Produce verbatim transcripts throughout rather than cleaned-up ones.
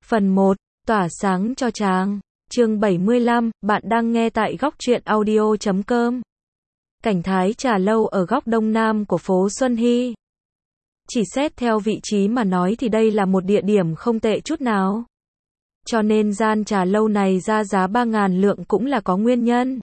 Phần một, tỏa sáng cho chàng. Chương bảy mươi lăm, bạn đang nghe tại góc truyện audio chấm com. Cảnh thái trà lâu ở góc đông nam của phố Xuân Hy. Chỉ xét theo vị trí mà nói thì đây là một địa điểm không tệ chút nào. Cho nên gian trà lâu này ra giá ba ngàn lượng cũng là có nguyên nhân.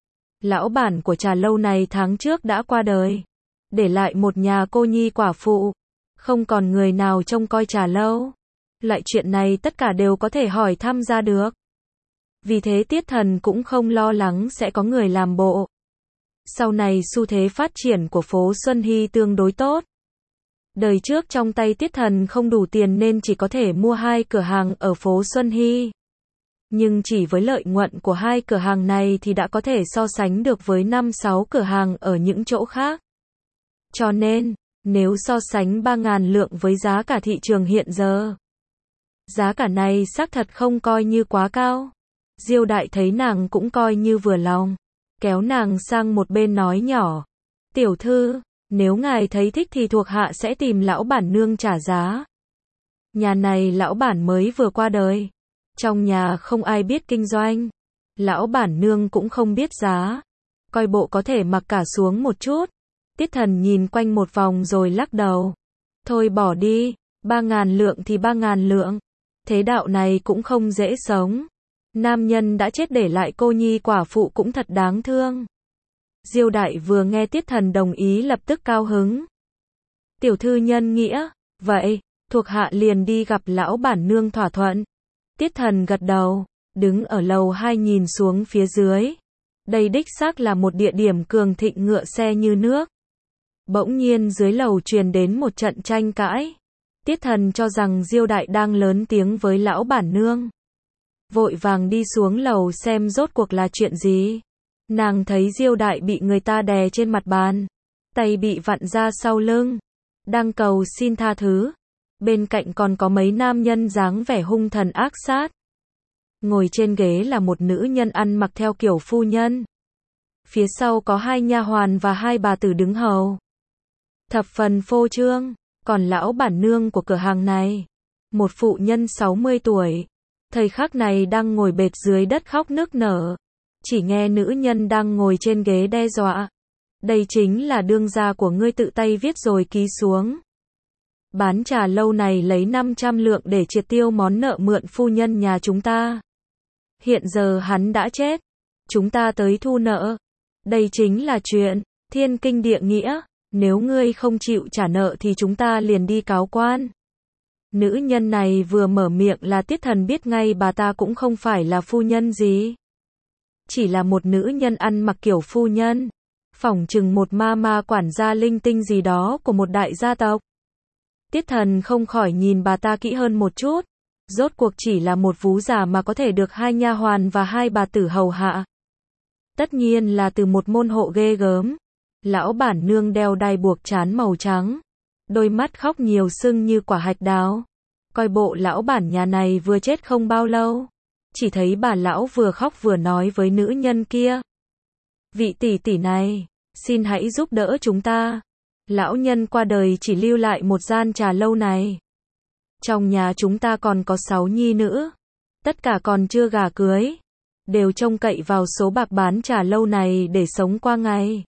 Lão bản của trà lâu này tháng trước đã qua đời, để lại một nhà cô nhi quả phụ, không còn người nào trông coi trà lâu. Loại chuyện này tất cả đều có thể hỏi thăm ra được. Vì thế Tiết Thần cũng không lo lắng sẽ có người làm bộ. Sau này xu thế phát triển của phố Xuân Hy tương đối tốt. Đời trước trong tay Tiết Thần không đủ tiền nên chỉ có thể mua hai cửa hàng ở phố Xuân Hy. Nhưng chỉ với lợi nhuận của hai cửa hàng này thì đã có thể so sánh được với năm sáu cửa hàng ở những chỗ khác. Cho nên, nếu so sánh ba ngàn lượng với giá cả thị trường hiện giờ, giá cả này xác thật không coi như quá cao. Diêu Đại thấy nàng cũng coi như vừa lòng, kéo nàng sang một bên nói nhỏ: "Tiểu thư, nếu ngài thấy thích thì thuộc hạ sẽ tìm lão bản nương trả giá. Nhà này lão bản mới vừa qua đời, trong nhà không ai biết kinh doanh, lão bản nương cũng không biết giá, coi bộ có thể mặc cả xuống một chút." Tiết Thần nhìn quanh một vòng rồi lắc đầu: "Thôi bỏ đi, ba ngàn lượng thì ba ngàn lượng. Thế đạo này cũng không dễ sống. Nam nhân đã chết để lại cô nhi quả phụ cũng thật đáng thương." Diêu Đại vừa nghe Tiết Thần đồng ý lập tức cao hứng. "Tiểu thư nhân nghĩa, vậy, thuộc hạ liền đi gặp lão bản nương thỏa thuận." Tiết Thần gật đầu, đứng ở lầu hai nhìn xuống phía dưới. Đây đích xác là một địa điểm cường thịnh ngựa xe như nước. Bỗng nhiên dưới lầu truyền đến một trận tranh cãi. Tiết Thần cho rằng Diêu Đại đang lớn tiếng với lão bản nương, vội vàng đi xuống lầu xem rốt cuộc là chuyện gì. Nàng thấy Diêu Đại bị người ta đè trên mặt bàn, tay bị vặn ra sau lưng, đang cầu xin tha thứ. Bên cạnh còn có mấy nam nhân dáng vẻ hung thần ác sát. Ngồi trên ghế là một nữ nhân ăn mặc theo kiểu phu nhân. Phía sau có hai nha hoàn và hai bà tử đứng hầu. Thập phần phô trương. Còn lão bản nương của cửa hàng này, một phụ nhân sáu mươi tuổi, thời khắc này đang ngồi bệt dưới đất khóc nức nở. Chỉ nghe nữ nhân đang ngồi trên ghế đe dọa: "Đây chính là đương gia của ngươi tự tay viết rồi ký xuống. Bán trà lâu này lấy năm trăm lượng để triệt tiêu món nợ mượn phu nhân nhà chúng ta. Hiện giờ hắn đã chết, chúng ta tới thu nợ. Đây chính là chuyện thiên kinh địa nghĩa. Nếu ngươi không chịu trả nợ thì chúng ta liền đi cáo quan." Nữ nhân này vừa mở miệng là Tiết Thần biết ngay bà ta cũng không phải là phu nhân gì. Chỉ là một nữ nhân ăn mặc kiểu phu nhân. Phỏng chừng một ma ma quản gia linh tinh gì đó của một đại gia tộc. Tiết Thần không khỏi nhìn bà ta kỹ hơn một chút. Rốt cuộc chỉ là một vú già mà có thể được hai nha hoàn và hai bà tử hầu hạ. Tất nhiên là từ một môn hộ ghê gớm. Lão bản nương đeo đai buộc trán màu trắng, đôi mắt khóc nhiều sưng như quả hạch đào. Coi bộ lão bản nhà này vừa chết không bao lâu. Chỉ thấy bà lão vừa khóc vừa nói với nữ nhân kia: "Vị tỷ tỷ này, xin hãy giúp đỡ chúng ta. Lão nhân qua đời chỉ lưu lại một gian trà lâu này. Trong nhà chúng ta còn có sáu nhi nữ, tất cả còn chưa gả cưới, đều trông cậy vào số bạc bán trà lâu này để sống qua ngày.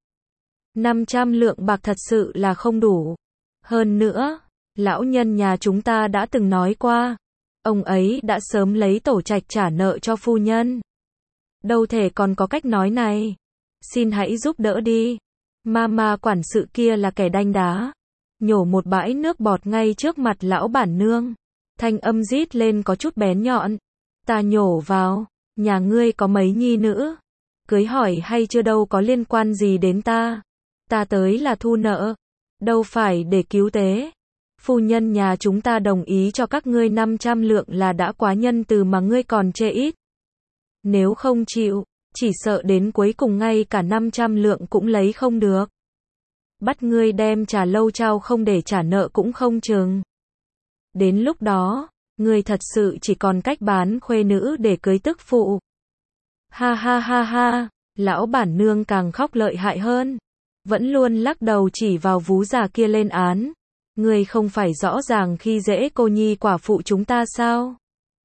năm trăm lượng bạc thật sự là không đủ. Hơn nữa, lão nhân nhà chúng ta đã từng nói qua, ông ấy đã sớm lấy tổ trạch trả nợ cho phu nhân. Đâu thể còn có cách nói này. Xin hãy giúp đỡ đi." Ma ma quản sự kia là kẻ đanh đá, nhổ một bãi nước bọt ngay trước mặt lão bản nương. Thanh âm rít lên có chút bén nhọn: "Ta nhổ vào, nhà ngươi có mấy nhi nữ, cưới hỏi hay chưa đâu có liên quan gì đến ta. Ta tới là thu nợ, đâu phải để cứu tế. Phu nhân nhà chúng ta đồng ý cho các ngươi năm trăm lượng là đã quá nhân từ mà ngươi còn chê ít. Nếu không chịu, chỉ sợ đến cuối cùng ngay cả năm trăm lượng cũng lấy không được. Bắt ngươi đem trà lâu trao không để trả nợ cũng không chừng. Đến lúc đó, ngươi thật sự chỉ còn cách bán khuê nữ để cưới tức phụ." Ha ha ha ha, lão bản nương càng khóc lợi hại hơn. Vẫn luôn lắc đầu chỉ vào vú già kia lên án: "Ngươi không phải rõ ràng khi dễ cô nhi quả phụ chúng ta sao?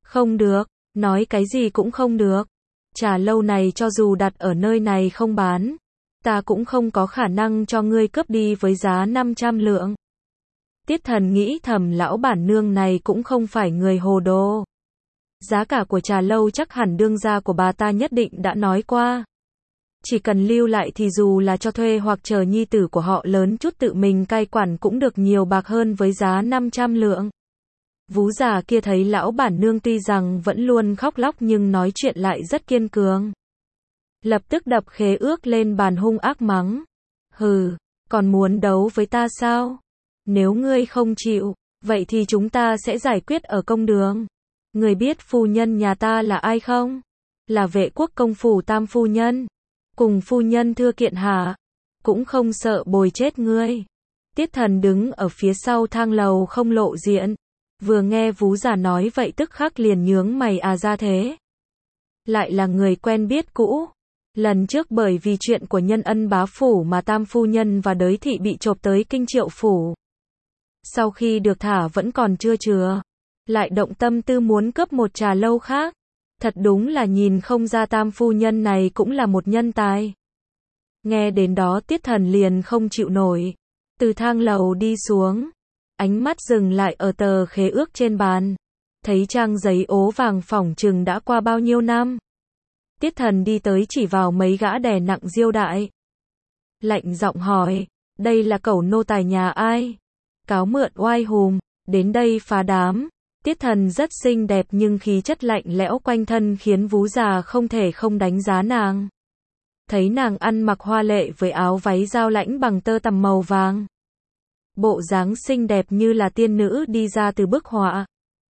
Không được, nói cái gì cũng không được. Trà lâu này cho dù đặt ở nơi này không bán, ta cũng không có khả năng cho ngươi cướp đi với giá năm trăm lượng. Tiết Thần nghĩ thầm lão bản nương này cũng không phải người hồ đồ. Giá cả của trà lâu chắc hẳn đương gia của bà ta nhất định đã nói qua. Chỉ cần lưu lại thì dù là cho thuê hoặc chờ nhi tử của họ lớn chút tự mình cai quản cũng được nhiều bạc hơn với giá năm trăm lượng. Vú già kia thấy lão bản nương tuy rằng vẫn luôn khóc lóc nhưng nói chuyện lại rất kiên cường. Lập tức đập khế ước lên bàn hung ác mắng. Hừ, còn muốn đấu với ta sao? Nếu ngươi không chịu, vậy thì chúng ta sẽ giải quyết ở công đường. Ngươi biết phu nhân nhà ta là ai không? Là Vệ Quốc công phủ tam phu nhân. Cùng phu nhân thưa kiện hả? Cũng không sợ bồi chết ngươi. Tiết Thần đứng ở phía sau thang lầu không lộ diện. Vừa nghe vú già nói vậy tức khắc liền nhướng mày à ra thế. Lại là người quen biết cũ. Lần trước bởi vì chuyện của nhân ân bá phủ mà tam phu nhân và đới thị bị chộp tới kinh Triệu phủ. Sau khi được thả vẫn còn chưa chừa. Lại động tâm tư muốn cướp một trà lâu khác. Thật đúng là nhìn không ra tam phu nhân này cũng là một nhân tài. Nghe đến đó Tiết Thần liền không chịu nổi. Từ thang lầu đi xuống. Ánh mắt dừng lại ở tờ khế ước trên bàn. Thấy trang giấy ố vàng phỏng chừng đã qua bao nhiêu năm. Tiết Thần đi tới chỉ vào mấy gã đè nặng diêu đại. Lạnh giọng hỏi, đây là cẩu nô tài nhà ai? Cáo mượn oai hùm, đến đây phá đám. Tiết Thần rất xinh đẹp nhưng khí chất lạnh lẽo quanh thân khiến vú già không thể không đánh giá nàng. Thấy nàng ăn mặc hoa lệ với áo váy dao lãnh bằng tơ tằm màu vàng. Bộ dáng xinh đẹp như là tiên nữ đi ra từ bức họa.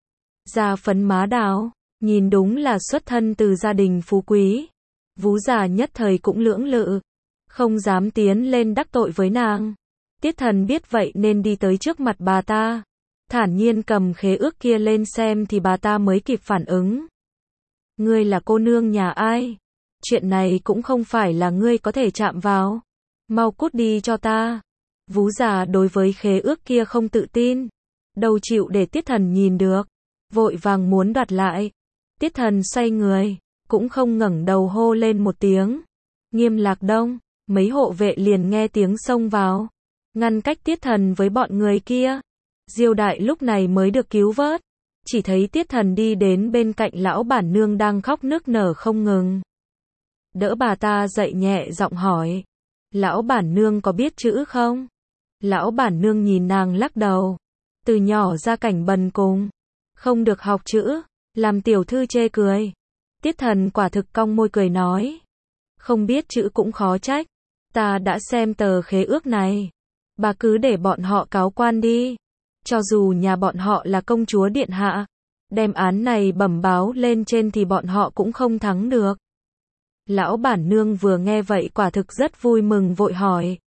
Da phấn má đào, nhìn đúng là xuất thân từ gia đình phú quý. Vú già nhất thời cũng lưỡng lự, không dám tiến lên đắc tội với nàng. Tiết Thần biết vậy nên đi tới trước mặt bà ta. Thản nhiên cầm khế ước kia lên xem thì bà ta mới kịp phản ứng. Ngươi là cô nương nhà ai? Chuyện này cũng không phải là ngươi có thể chạm vào. Mau cút đi cho ta. Vú già đối với khế ước kia không tự tin. Đâu chịu để Tiết Thần nhìn được. Vội vàng muốn đoạt lại. Tiết Thần xoay người. Cũng không ngẩng đầu hô lên một tiếng. Nghiêm Lạc Đông. Mấy hộ vệ liền nghe tiếng xông vào. Ngăn cách Tiết Thần với bọn người kia. Diêu đại lúc này mới được cứu vớt. Chỉ thấy Tiết Thần đi đến bên cạnh lão bản nương đang khóc nức nở không ngừng. Đỡ bà ta dậy nhẹ giọng hỏi. Lão bản nương có biết chữ không? Lão bản nương nhìn nàng lắc đầu. Từ nhỏ ra cảnh bần cùng. Không được học chữ. Làm tiểu thư chê cười. Tiết Thần quả thực cong môi cười nói. Không biết chữ cũng khó trách. Ta đã xem tờ khế ước này. Bà cứ để bọn họ cáo quan đi. Cho dù nhà bọn họ là công chúa điện hạ. Đem án này bẩm báo lên trên thì bọn họ cũng không thắng được. Lão bản nương vừa nghe vậy quả thực rất vui mừng vội hỏi.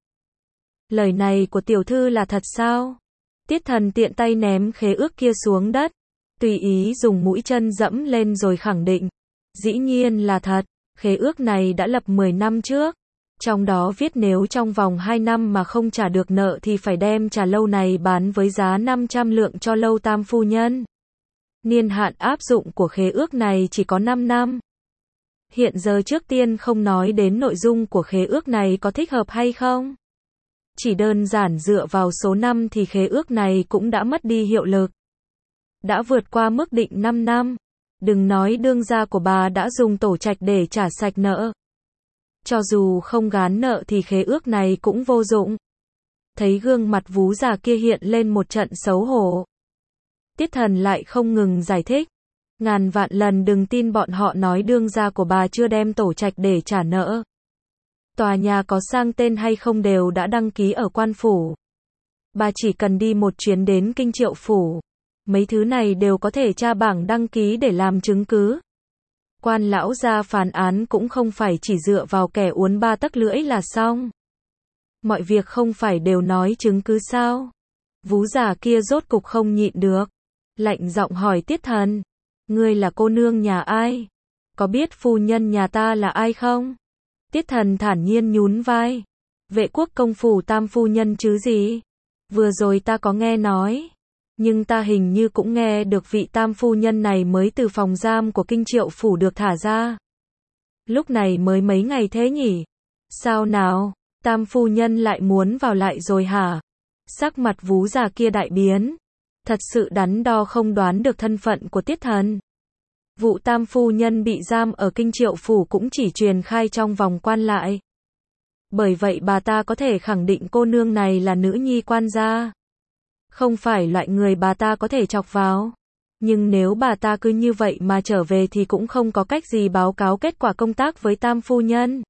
Lời này của tiểu thư là thật sao? Tiết Thần tiện tay ném khế ước kia xuống đất. Tùy ý dùng mũi chân dẫm lên rồi khẳng định. Dĩ nhiên là thật. Khế ước này đã lập mười năm trước. Trong đó viết nếu trong vòng hai năm mà không trả được nợ thì phải đem trà lâu này bán với giá năm trăm lượng cho lâu tam phu nhân. Niên hạn áp dụng của khế ước này chỉ có năm năm. Hiện giờ trước tiên không nói đến nội dung của khế ước này có thích hợp hay không. Chỉ đơn giản dựa vào số năm thì khế ước này cũng đã mất đi hiệu lực. Đã vượt qua mức định năm năm. Đừng nói đương gia của bà đã dùng tổ trạch để trả sạch nợ. Cho dù không gán nợ thì khế ước này cũng vô dụng. Thấy gương mặt vú già kia hiện lên một trận xấu hổ. Tiết Thần lại không ngừng giải thích. Ngàn vạn lần đừng tin bọn họ nói đương gia của bà chưa đem tổ trạch để trả nợ. Tòa nhà có sang tên hay không đều đã đăng ký ở quan phủ. Bà chỉ cần đi một chuyến đến kinh Triệu phủ. Mấy thứ này đều có thể tra bảng đăng ký để làm chứng cứ. Quan lão gia phán án cũng không phải chỉ dựa vào kẻ uốn ba tấc lưỡi là xong. Mọi việc không phải đều nói chứng cứ sao? Vú già kia rốt cục không nhịn được. Lạnh giọng hỏi Tiết Thần. Ngươi là cô nương nhà ai? Có biết phu nhân nhà ta là ai không? Tiết Thần thản nhiên nhún vai. Vệ Quốc công phủ tam phu nhân chứ gì? Vừa rồi ta có nghe nói. Nhưng ta hình như cũng nghe được vị tam phu nhân này mới từ phòng giam của Kinh Triệu Phủ được thả ra. Lúc này mới mấy ngày thế nhỉ? Sao nào? Tam phu nhân lại muốn vào lại rồi hả? Sắc mặt Vú già kia đại biến. Thật sự đắn đo không đoán được thân phận của Tiết Thần. Vụ tam phu nhân bị giam ở Kinh Triệu Phủ cũng chỉ truyền khai trong vòng quan lại. Bởi vậy bà ta có thể khẳng định cô nương này là nữ nhi quan gia. Không phải loại người bà ta có thể chọc vào. Nhưng nếu bà ta cứ như vậy mà trở về thì cũng không có cách gì báo cáo kết quả công tác với tam phu nhân.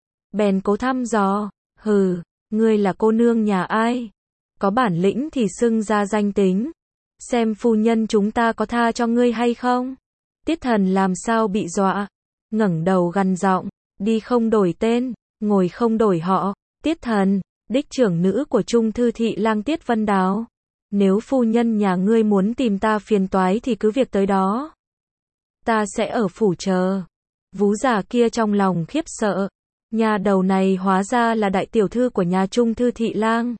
Bèn cố thăm dò, hừ, ngươi là cô nương nhà ai? Có bản lĩnh thì xưng ra danh tính. Xem phu nhân chúng ta có tha cho ngươi hay không? Tiết Thần làm sao bị dọa, ngẩng đầu gằn giọng, đi không đổi tên, ngồi không đổi họ. Tiết Thần, đích trưởng nữ của Trung thư thị lang Tiết Vân Đào. Nếu phu nhân nhà ngươi muốn tìm ta phiền toái thì cứ việc tới đó. Ta sẽ ở phủ chờ. Vú già kia trong lòng khiếp sợ. Nhà đầu này hóa ra là đại tiểu thư của nhà Trung thư thị lang.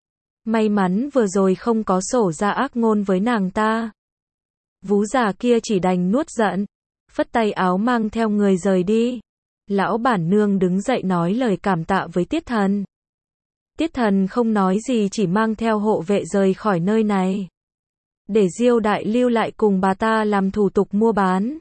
May mắn vừa rồi không có sổ ra ác ngôn với nàng ta. Vú già kia chỉ đành nuốt giận, phất tay áo mang theo người rời đi. Lão bản nương đứng dậy nói lời cảm tạ với Tiết Thần. Tiết Thần không nói gì, chỉ mang theo hộ vệ rời khỏi nơi này. Để Diêu Đại lưu lại cùng bà ta làm thủ tục mua bán.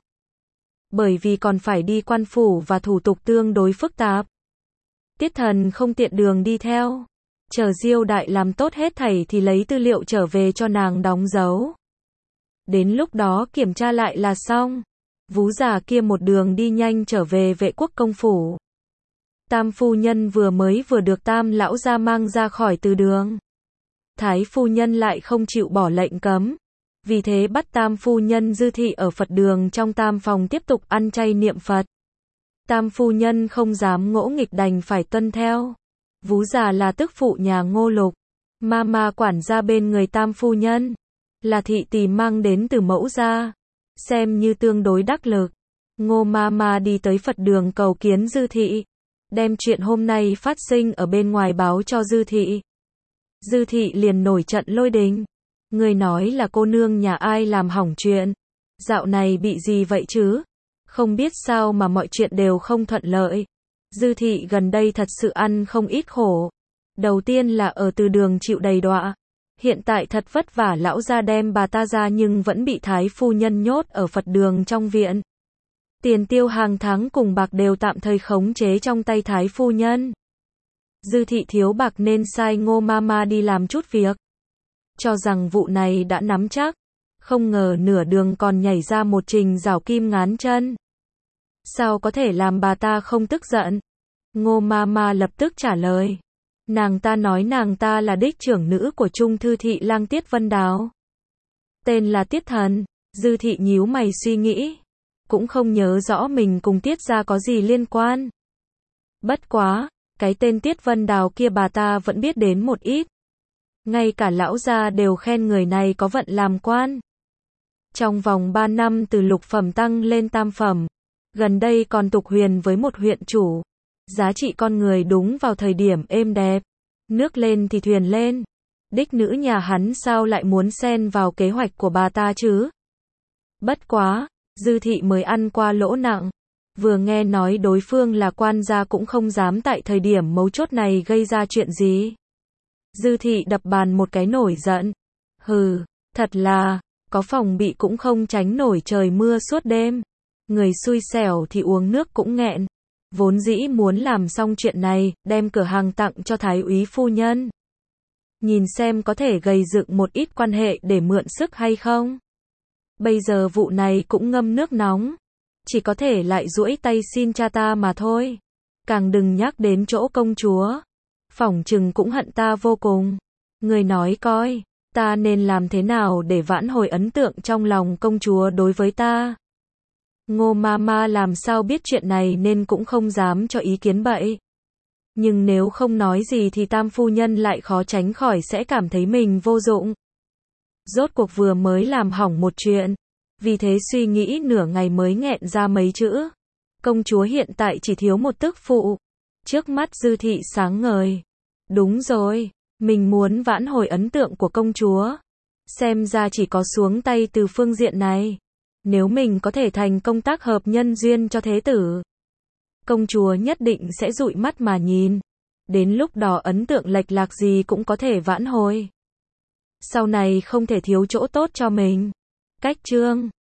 Bởi vì còn phải đi quan phủ và thủ tục tương đối phức tạp. Tiết Thần không tiện đường đi theo. Chờ Diêu Đại làm tốt hết thảy thì lấy tư liệu trở về cho nàng đóng dấu. Đến lúc đó kiểm tra lại là xong. Vú già kia một đường đi nhanh trở về Vệ Quốc công phủ. Tam phu nhân vừa mới vừa được Tam lão gia mang ra khỏi từ đường. Thái phu nhân lại không chịu bỏ lệnh cấm. Vì thế bắt Tam phu nhân Dư thị ở Phật đường trong tam phòng tiếp tục ăn chay niệm Phật. Tam phu nhân không dám ngỗ nghịch đành phải tuân theo. Vú già là tức phụ nhà Ngô Lục. Mama quản gia bên người Tam phu nhân. Là thị tỳ mang đến từ mẫu gia. Xem như tương đối đắc lực. Ngô Mama đi tới Phật đường cầu kiến Dư thị. Đem chuyện hôm nay phát sinh ở bên ngoài báo cho Dư thị. Dư thị liền nổi trận lôi đình. Người nói là cô nương nhà ai làm hỏng chuyện. Dạo này bị gì vậy chứ? Không biết sao mà mọi chuyện đều không thuận lợi. Dư thị gần đây thật sự ăn không ít khổ. Đầu tiên là ở từ đường chịu đầy đọa. Hiện tại thật vất vả lão gia đem bà ta ra nhưng vẫn bị thái phu nhân nhốt ở Phật đường trong viện. Tiền tiêu hàng tháng cùng bạc đều tạm thời khống chế trong tay thái phu nhân. Dư thị thiếu bạc nên sai Ngô Mama đi làm chút việc. Cho rằng vụ này đã nắm chắc. Không ngờ nửa đường còn nhảy ra một trình rảo kim ngán chân. Sao có thể làm bà ta không tức giận? Ngô Mama lập tức trả lời. Nàng ta nói nàng ta là đích trưởng nữ của Trung thư thị lang Tiết Vân Đào. Tên là Tiết Thần. Dư thị nhíu mày suy nghĩ. Cũng không nhớ rõ mình cùng Tiết gia có gì liên quan. Bất quá, cái tên Tiết Vân Đào kia bà ta vẫn biết đến một ít. Ngay cả lão gia đều khen người này có vận làm quan. Trong vòng ba năm từ lục phẩm tăng lên tam phẩm. Gần đây còn tục huyền với một huyện chủ. Giá trị con người đúng vào thời điểm êm đẹp. Nước lên thì thuyền lên. Đích nữ nhà hắn sao lại muốn xen vào kế hoạch của bà ta chứ? Bất quá, Dư thị mới ăn qua lỗ nặng. Vừa nghe nói đối phương là quan gia cũng không dám tại thời điểm mấu chốt này gây ra chuyện gì. Dư thị đập bàn một cái nổi giận. Hừ, thật là, có phòng bị cũng không tránh nổi trời mưa suốt đêm. Người xui xẻo thì uống nước cũng nghẹn. Vốn dĩ muốn làm xong chuyện này, đem cửa hàng tặng cho thái úy phu nhân. Nhìn xem có thể gây dựng một ít quan hệ để mượn sức hay không. Bây giờ vụ này cũng ngâm nước nóng. Chỉ có thể lại duỗi tay xin cha ta mà thôi. Càng đừng nhắc đến chỗ công chúa. Phỏng chừng cũng hận ta vô cùng. Người nói coi, ta nên làm thế nào để vãn hồi ấn tượng trong lòng công chúa đối với ta. Ngô Mama làm sao biết chuyện này nên cũng không dám cho ý kiến bậy. Nhưng nếu không nói gì thì Tam phu nhân lại khó tránh khỏi sẽ cảm thấy mình vô dụng. Rốt cuộc vừa mới làm hỏng một chuyện. Vì thế suy nghĩ nửa ngày mới nghẹn ra mấy chữ. Công chúa hiện tại chỉ thiếu một tức phụ. Trước mắt Dư thị sáng ngời. Đúng rồi, mình muốn vãn hồi ấn tượng của công chúa. Xem ra chỉ có xuống tay từ phương diện này. Nếu mình có thể thành công tác hợp nhân duyên cho thế tử, công chúa nhất định sẽ dụi mắt mà nhìn. Đến lúc đó ấn tượng lệch lạc gì cũng có thể vãn hồi. Sau này không thể thiếu chỗ tốt cho mình. Cách chương